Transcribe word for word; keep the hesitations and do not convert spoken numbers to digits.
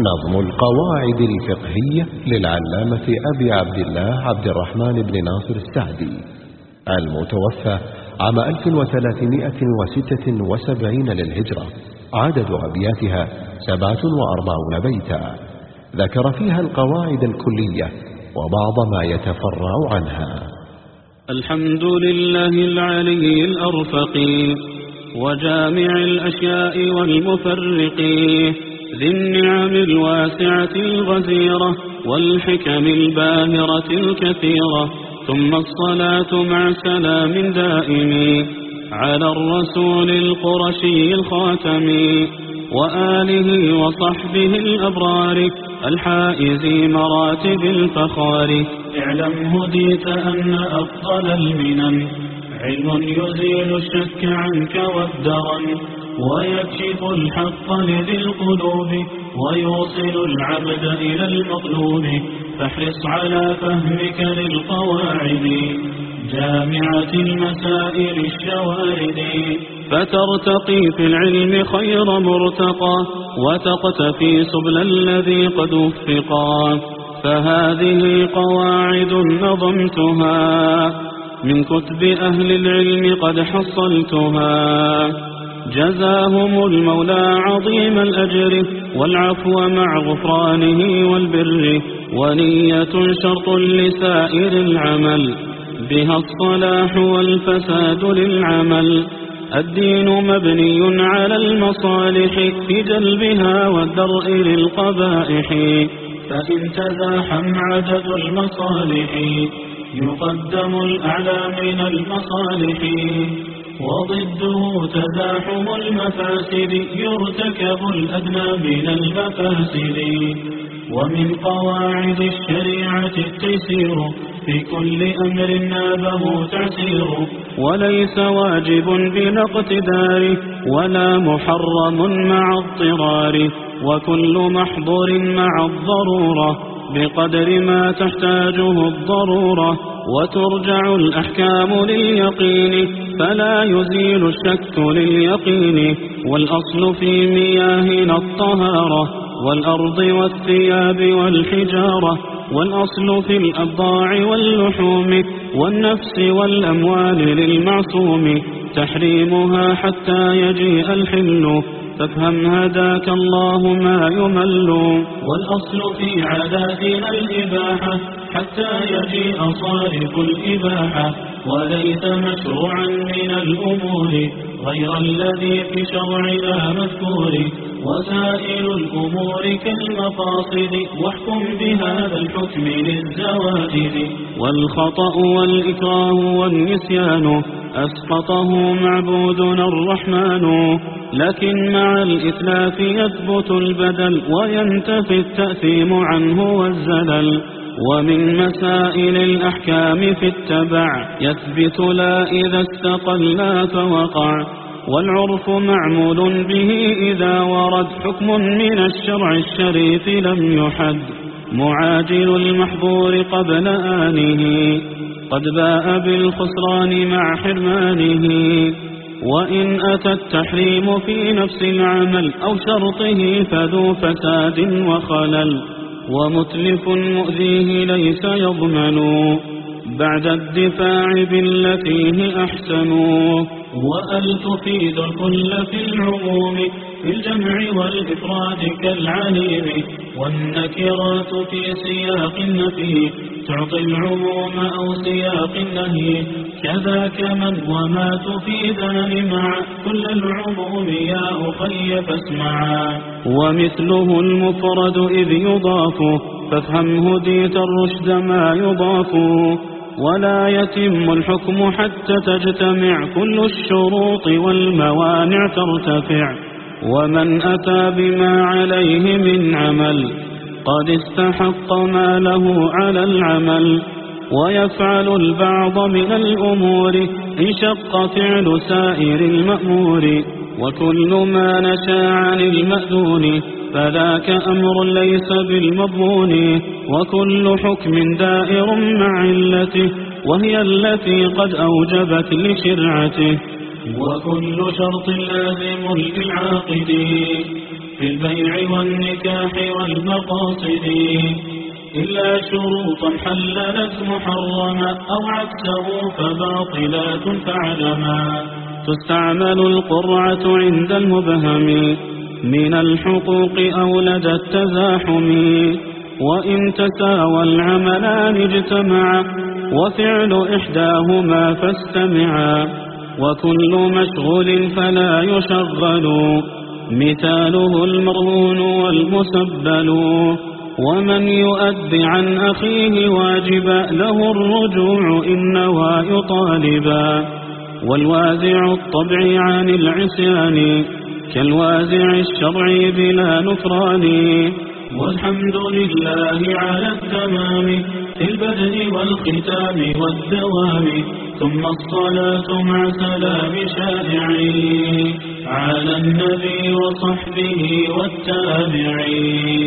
نظم القواعد الفقهية للعلامة أبي عبد الله عبد الرحمن بن ناصر السعدي، المتوفى عام ألف وثلاثمائة وستة وسبعين للهجرة. عدد أبياتها سبعة وأربعون بيتا، ذكر فيها القواعد الكلية وبعض ما يتفرع عنها. الحمد لله العلي الأرفق وجامع الأشياء والمفرق، ذي النعم الواسعة الغزيرة والحكم الباهرة الكثيرة، ثم الصلاة مع سلام دائم على الرسول القرشي الخاتم وآله وصحبه الأبرار الحائز مراتب الفخار. اعلم هديت أن أفضل المنن علم يزيل الشك عنك والدرن، ويكشف الحق لذي القلوب ويوصل العبد إلى المطلوب. فاحرص على فهمك للقواعد جامعة المسائل الشوارد، فترتقي في العلم خير مرتقى وتقتفي سبل الذي قد وفقا. فهذه قواعد نظمتها من كتب أهل العلم قد حصلتها، جزاهم المولى عظيم الأجر والعفو مع غفرانه والبر. ونية شرط لسائر العمل بها الصلاح والفساد للعمل. الدين مبني على المصالح في جلبها والدرء للقبائح، فإن تزاحم عدد المصالح يقدم الأعلى من المصالح، وضده تزاحم المفاسد يرتكب الأدنى من المفاسد. ومن قواعد الشريعة التيسير في كل أمر نابه تعسير، وليس واجب بلا اقتدار ولا محرم مع اضطرار، وكل محظور مع الضرورة بقدر ما تحتاجه الضرورة. وترجع الأحكام لليقين فلا يزيل الشك لليقين، والأصل في مياهنا الطهارة والأرض والثياب والحجارة، والأصل في الأبضاع واللحوم والنفس والأموال للمعصوم، تحريمها حتى يجيء الحل فافهم هداك الله ما يمل. والأصل في عاداتنا الإباحة حتى يجيء صارف الإباحة، وليس مشروعا من الأمور غير الذي في شرعنا مذكور. وسائل الأمور كالمقاصد واحكم بهذا الحكم للزواجد. والخطأ والإكراه والنسيان أسقطه معبودنا الرحمن، لكن مع الإتلاف يثبت البدل وينتفي التأثيم عنه والزلل. ومن مسائل الأحكام في التبع يثبت لا إذا استقل فوقع، والعرف معمول به إذا ورد حكم من الشرع الشريف لم يحد، معاجل المحظور قبل آنه قد باء بالخسران مع حرمانه. وإن أتى التحريم في نفس العمل أو شرطه فذو فساد وخلل، ومتلف مؤذيه ليس يضمن بعد الدفاع بالتي هي أحسن. وأل تفيد الكل في العموم في الجمع والإفراد كالعليم، والنكرات في سياق النفي تعطي العموم أو سياق النهي. كذاك من وما تفيدان مع كل العموم يا أخي فاسمعا. ومثله المفرد إذ يضاف فافهم هديت الرشد ما يضاف، ولا يتم الحكم حتى تجتمع كل الشروط والموانع ترتفع. ومن أتى بما عليه من عمل قد استحق ما له على العمل، ويفعل البعض من الأمور إن شق فعل سائر المأمور. وكل ما نشا عن المأذون فذاك أمر ليس بالمضمون، وكل حكم دائر مع علته وهي التي قد أوجبت لشرعته. وكل شرط لازم للعاقد في البيع والنكاح والمقاصد إلا شروطا حللت محرما أو عكسه فباطلات فاعلما. تستعمل القرعة عند المبهم من الحقوق أو لدى التزاحم، وإن تساوى العملان اجتمعا وفعل إحداهما فاستمعا، وكل مشغول فلا يشغل مثاله المرهون والمسبل. ومن يؤد عن أخيه واجبا له الرجوع إن نوى يطالبا، والوازع الطبع عن العصيان كالوازع الشرعي بلا نكران. والحمد لله على التمام في البدء والختام والدوام، ثم الصلاة مع سلام شائعين على النبي وصحبه والتابعين.